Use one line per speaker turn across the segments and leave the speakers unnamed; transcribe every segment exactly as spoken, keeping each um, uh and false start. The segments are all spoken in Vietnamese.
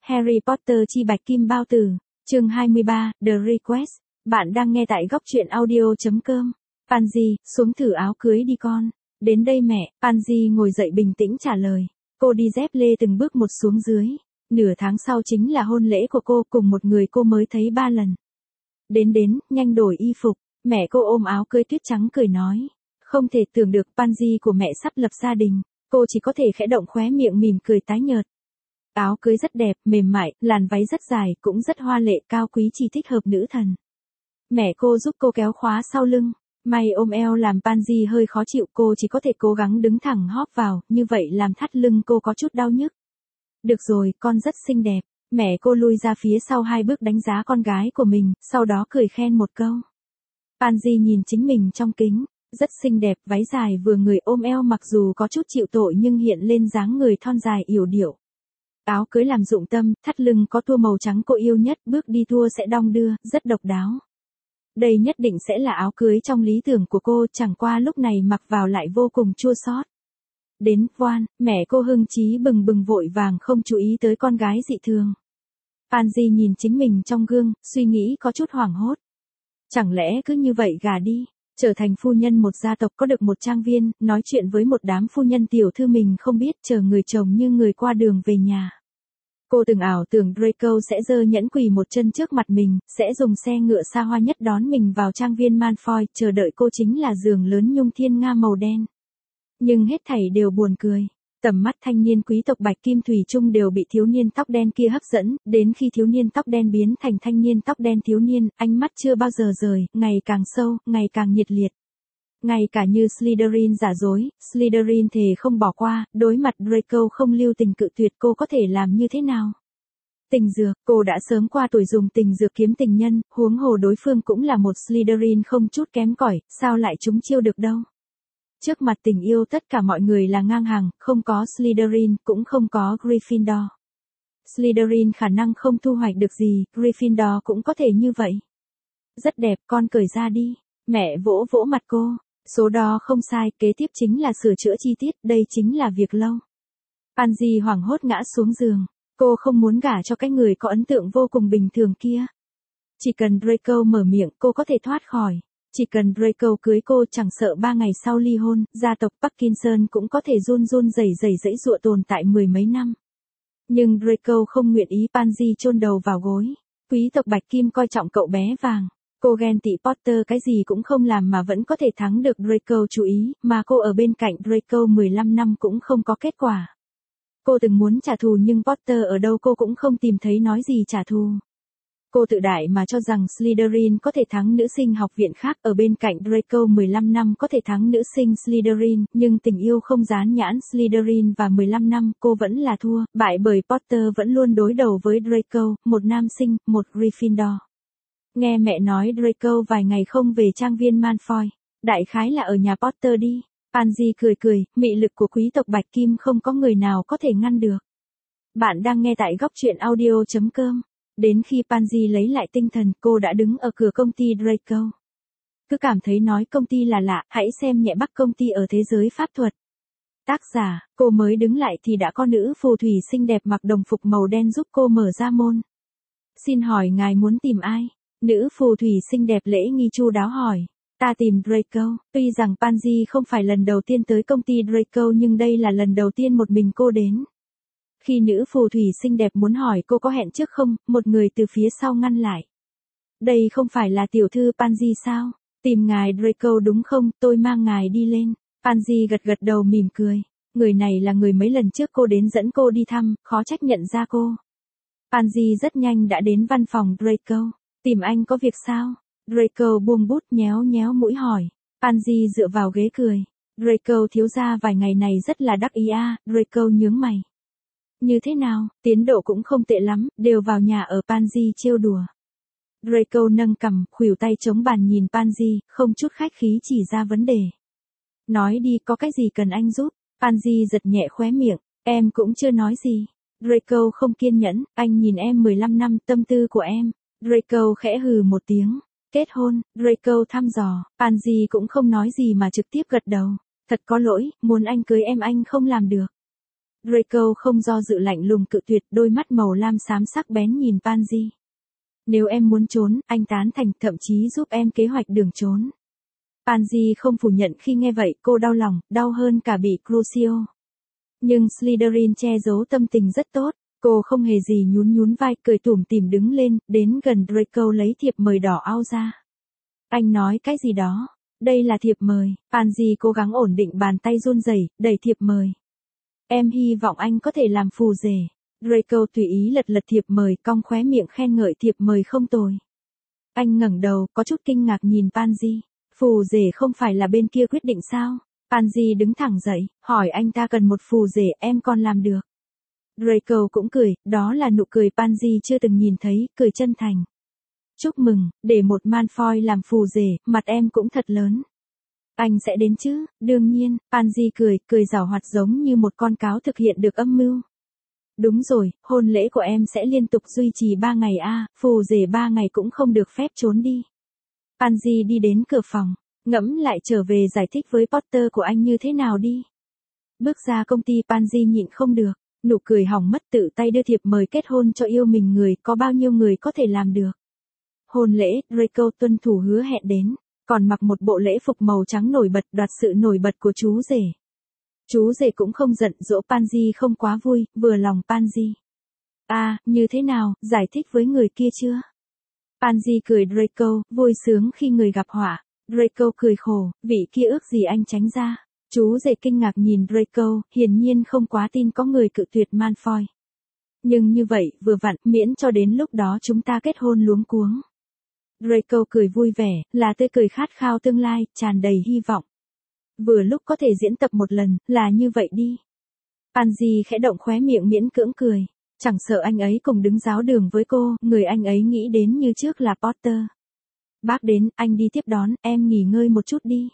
Harry Potter chi bạch kim bao tử, chương hai mươi ba, The Request. Bạn đang nghe tại góc truyện audio chấm com. Pansy, xuống thử áo cưới đi con. Đến đây mẹ, Pansy ngồi dậy bình tĩnh trả lời. Cô đi dép lê từng bước một xuống dưới. Nửa tháng sau chính là hôn lễ của cô cùng một người cô mới thấy ba lần. Đến đến, nhanh đổi y phục. Mẹ cô ôm áo cưới tuyết trắng cười nói. Không thể tưởng được Pansy của mẹ sắp lập gia đình. Cô chỉ có thể khẽ động khóe miệng mỉm cười tái nhợt. Áo cưới rất đẹp, mềm mại, làn váy rất dài, cũng rất hoa lệ, cao quý chỉ thích hợp nữ thần. Mẹ cô giúp cô kéo khóa sau lưng. May ôm eo làm Pansy hơi khó chịu, cô chỉ có thể cố gắng đứng thẳng hóp vào, như vậy làm thắt lưng cô có chút đau nhức. Được rồi, con rất xinh đẹp. Mẹ cô lui ra phía sau hai bước đánh giá con gái của mình, sau đó cười khen một câu. Pansy nhìn chính mình trong kính. Rất xinh đẹp, váy dài vừa người ôm eo mặc dù có chút chịu tội nhưng hiện lên dáng người thon dài yểu điệu. Áo cưới làm dụng tâm, thắt lưng có tua màu trắng cô yêu nhất, bước đi thua sẽ đong đưa, rất độc đáo. Đây nhất định sẽ là áo cưới trong lý tưởng của cô, chẳng qua lúc này mặc vào lại vô cùng chua xót. Đến, Voan, mẹ cô hưng trí bừng bừng vội vàng không chú ý tới con gái dị thường. Pansy nhìn chính mình trong gương, suy nghĩ có chút hoảng hốt. Chẳng lẽ cứ như vậy gả đi? Trở thành phu nhân một gia tộc có được một trang viên, nói chuyện với một đám phu nhân tiểu thư mình không biết, chờ người chồng như người qua đường về nhà. Cô từng ảo tưởng Draco sẽ giơ nhẫn quỳ một chân trước mặt mình, sẽ dùng xe ngựa xa hoa nhất đón mình vào trang viên Malfoy, chờ đợi cô chính là giường lớn nhung thiên nga màu đen. Nhưng hết thảy đều buồn cười. Tầm mắt thanh niên quý tộc bạch kim thủy chung đều bị thiếu niên tóc đen kia hấp dẫn, đến khi thiếu niên tóc đen biến thành thanh niên tóc đen thiếu niên, ánh mắt chưa bao giờ rời, ngày càng sâu, ngày càng nhiệt liệt. Ngay cả như Slytherin giả dối, Slytherin thề không bỏ qua, đối mặt Draco không lưu tình cự tuyệt cô có thể làm như thế nào? Tình dược, cô đã sớm qua tuổi dùng tình dược kiếm tình nhân, huống hồ đối phương cũng là một Slytherin không chút kém cỏi, sao lại trúng chiêu được đâu? Trước mặt tình yêu tất cả mọi người là ngang hàng, không có Slytherin, cũng không có Gryffindor. Slytherin khả năng không thu hoạch được gì, Gryffindor cũng có thể như vậy. Rất đẹp, con cởi ra đi. Mẹ vỗ vỗ mặt cô. Số đó không sai, kế tiếp chính là sửa chữa chi tiết, đây chính là việc lâu. Pansy hoảng hốt ngã xuống giường. Cô không muốn gả cho cái người có ấn tượng vô cùng bình thường kia. Chỉ cần Draco mở miệng, cô có thể thoát khỏi. Chỉ cần Draco cưới cô chẳng sợ ba ngày sau ly hôn, gia tộc Parkinson cũng có thể run run rẩy rẩy dãy dụa tồn tại mười mấy năm. Nhưng Draco không nguyện ý, Pansy chôn đầu vào gối. Quý tộc Bạch Kim coi trọng cậu bé vàng. Cô ghen tị Potter cái gì cũng không làm mà vẫn có thể thắng được Draco chú ý, mà cô ở bên cạnh Draco mười lăm năm cũng không có kết quả. Cô từng muốn trả thù nhưng Potter ở đâu cô cũng không tìm thấy nói gì trả thù. Cô tự đại mà cho rằng Slytherin có thể thắng nữ sinh học viện khác, ở bên cạnh Draco mười lăm năm có thể thắng nữ sinh Slytherin, nhưng tình yêu không dán nhãn Slytherin và mười lăm năm cô vẫn là thua, bại bởi Potter vẫn luôn đối đầu với Draco, một nam sinh, một Gryffindor. Nghe mẹ nói Draco vài ngày không về trang viên Malfoy, đại khái là ở nhà Potter đi. Pansy cười cười, mị lực của quý tộc Bạch Kim không có người nào có thể ngăn được. Bạn đang nghe tại góc truyện audio chấm com. Đến khi Pansy lấy lại tinh thần, cô đã đứng ở cửa công ty Draco. Cứ cảm thấy nói công ty là lạ, hãy xem nhẹ Bắc công ty ở thế giới pháp thuật. Tác giả, cô mới đứng lại thì đã có nữ phù thủy xinh đẹp mặc đồng phục màu đen giúp cô mở ra môn. Xin hỏi ngài muốn tìm ai? Nữ phù thủy xinh đẹp lễ nghi chu đáo hỏi. Ta tìm Draco. Tuy rằng Pansy không phải lần đầu tiên tới công ty Draco nhưng đây là lần đầu tiên một mình cô đến. Khi nữ phù thủy xinh đẹp muốn hỏi cô có hẹn trước không, một người từ phía sau ngăn lại. Đây không phải là tiểu thư Pansy sao? Tìm ngài Draco đúng không, tôi mang ngài đi lên. Pansy gật gật đầu mỉm cười. Người này là người mấy lần trước cô đến dẫn cô đi thăm, khó trách nhận ra cô. Pansy rất nhanh đã đến văn phòng Draco. Tìm anh có việc sao? Draco buông bút nhéo nhéo mũi hỏi. Pansy dựa vào ghế cười. Draco thiếu gia vài ngày này rất là đắc ý à, Draco nhướng mày. Như thế nào, tiến độ cũng không tệ lắm, đều vào nhà ở. Pansy trêu đùa. Draco nâng cằm, khuỷu tay chống bàn nhìn Pansy, không chút khách khí chỉ ra vấn đề. Nói đi, có cái gì cần anh giúp? Pansy giật nhẹ khóe miệng, em cũng chưa nói gì. Draco không kiên nhẫn, anh nhìn em mười lăm năm, tâm tư của em. Draco khẽ hừ một tiếng. Kết hôn, Draco thăm dò, Pansy cũng không nói gì mà trực tiếp gật đầu. Thật có lỗi, muốn anh cưới em anh không làm được. Draco không do dự lạnh lùng cự tuyệt, đôi mắt màu lam xám sắc bén nhìn Pansy. Nếu em muốn trốn, anh tán thành, thậm chí giúp em kế hoạch đường trốn. Pansy không phủ nhận khi nghe vậy, cô đau lòng, đau hơn cả bị Crucio. Nhưng Slytherin che giấu tâm tình rất tốt, cô không hề gì nhún nhún vai, cười tủm tỉm đứng lên, đến gần Draco lấy thiệp mời đỏ ao ra. Anh nói cái gì đó? Đây là thiệp mời. Pansy cố gắng ổn định bàn tay run rẩy, đẩy thiệp mời. Em hy vọng anh có thể làm phù rể. Draco tùy ý lật lật thiệp mời, cong khóe miệng khen ngợi thiệp mời không tồi. Anh ngẩng đầu, có chút kinh ngạc nhìn Pansy. Phù rể không phải là bên kia quyết định sao? Pansy đứng thẳng dậy, hỏi anh ta cần một phù rể, em còn làm được. Draco cũng cười, đó là nụ cười Pansy chưa từng nhìn thấy, cười chân thành. Chúc mừng, để một Malfoy làm phù rể, mặt em cũng thật lớn. Anh sẽ đến chứ? Đương nhiên, Pansy cười, cười giảo hoạt giống như một con cáo thực hiện được âm mưu. Đúng rồi, hôn lễ của em sẽ liên tục duy trì ba ngày a, à, phù rể ba ngày cũng không được phép trốn đi. Pansy đi đến cửa phòng, ngẫm lại trở về giải thích với Potter của anh như thế nào đi. Bước ra công ty Pansy nhịn không được, nụ cười hỏng mất, tự tay đưa thiệp mời kết hôn cho yêu mình người, có bao nhiêu người có thể làm được. Hôn lễ, Draco tuân thủ hứa hẹn đến, còn mặc một bộ lễ phục màu trắng nổi bật, đoạt sự nổi bật của chú rể. Chú rể cũng không giận dỗ Pansy không quá vui, vừa lòng Pansy. À, như thế nào, giải thích với người kia chưa? Pansy cười Draco, vui sướng khi người gặp họa. Draco cười khổ, vị kia ước gì anh tránh ra. Chú rể kinh ngạc nhìn Draco, hiển nhiên không quá tin có người cự tuyệt Malfoy. Nhưng như vậy, vừa vặn, miễn cho đến lúc đó chúng ta kết hôn luống cuống. Draco cười vui vẻ, là tươi cười khát khao tương lai, tràn đầy hy vọng. Vừa lúc có thể diễn tập một lần, là như vậy đi. Pansy khẽ động khóe miệng miễn cưỡng cười. Chẳng sợ anh ấy cùng đứng giáo đường với cô, người anh ấy nghĩ đến như trước là Potter. Bác đến, anh đi tiếp đón, em nghỉ ngơi một chút đi.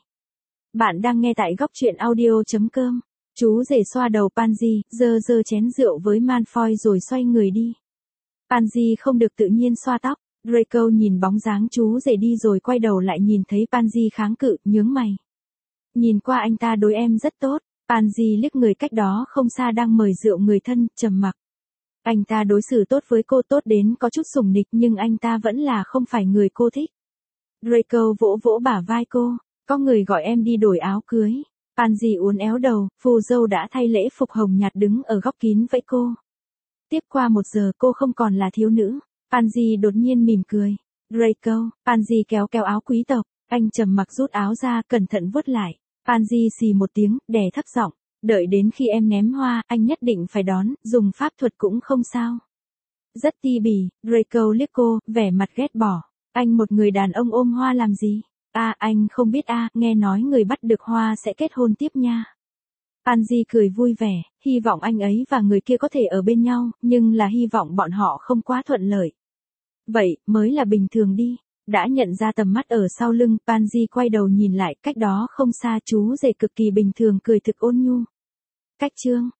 Bạn đang nghe tại góc truyện audio chấm com. Chú rể xoa đầu Pansy, giơ giơ chén rượu với Malfoy rồi xoay người đi. Pansy không được tự nhiên xoa tóc. Draco nhìn bóng dáng chú rể đi rồi quay đầu lại nhìn thấy Pansy kháng cự, nhướng mày. Nhìn qua anh ta đối em rất tốt. Pansy liếc người cách đó không xa đang mời rượu người thân, trầm mặc. Anh ta đối xử tốt với cô, tốt đến có chút sủng nịch, nhưng anh ta vẫn là không phải người cô thích. Draco vỗ vỗ bả vai cô, có người gọi em đi đổi áo cưới. Pansy uốn éo đầu, phù dâu đã thay lễ phục hồng nhạt đứng ở góc kín vẫy cô. Tiếp qua một giờ cô không còn là thiếu nữ. Pansy đột nhiên mỉm cười. Draco, Pansy kéo kéo áo quý tộc, anh trầm mặc rút áo ra, cẩn thận vuốt lại. Pansy xì một tiếng, đè thấp giọng, đợi đến khi em ném hoa, anh nhất định phải đón, dùng pháp thuật cũng không sao. Rất ti bỉ, Draco liếc cô, vẻ mặt ghét bỏ. Anh một người đàn ông ôm hoa làm gì? À, anh không biết à, nghe nói người bắt được hoa sẽ kết hôn tiếp nha. Pansy cười vui vẻ, hy vọng anh ấy và người kia có thể ở bên nhau, nhưng là hy vọng bọn họ không quá thuận lợi. Vậy, mới là bình thường đi. Đã nhận ra tầm mắt ở sau lưng, Pansy quay đầu nhìn lại, cách đó không xa chú rể cực kỳ bình thường cười thực ôn nhu. Cách chương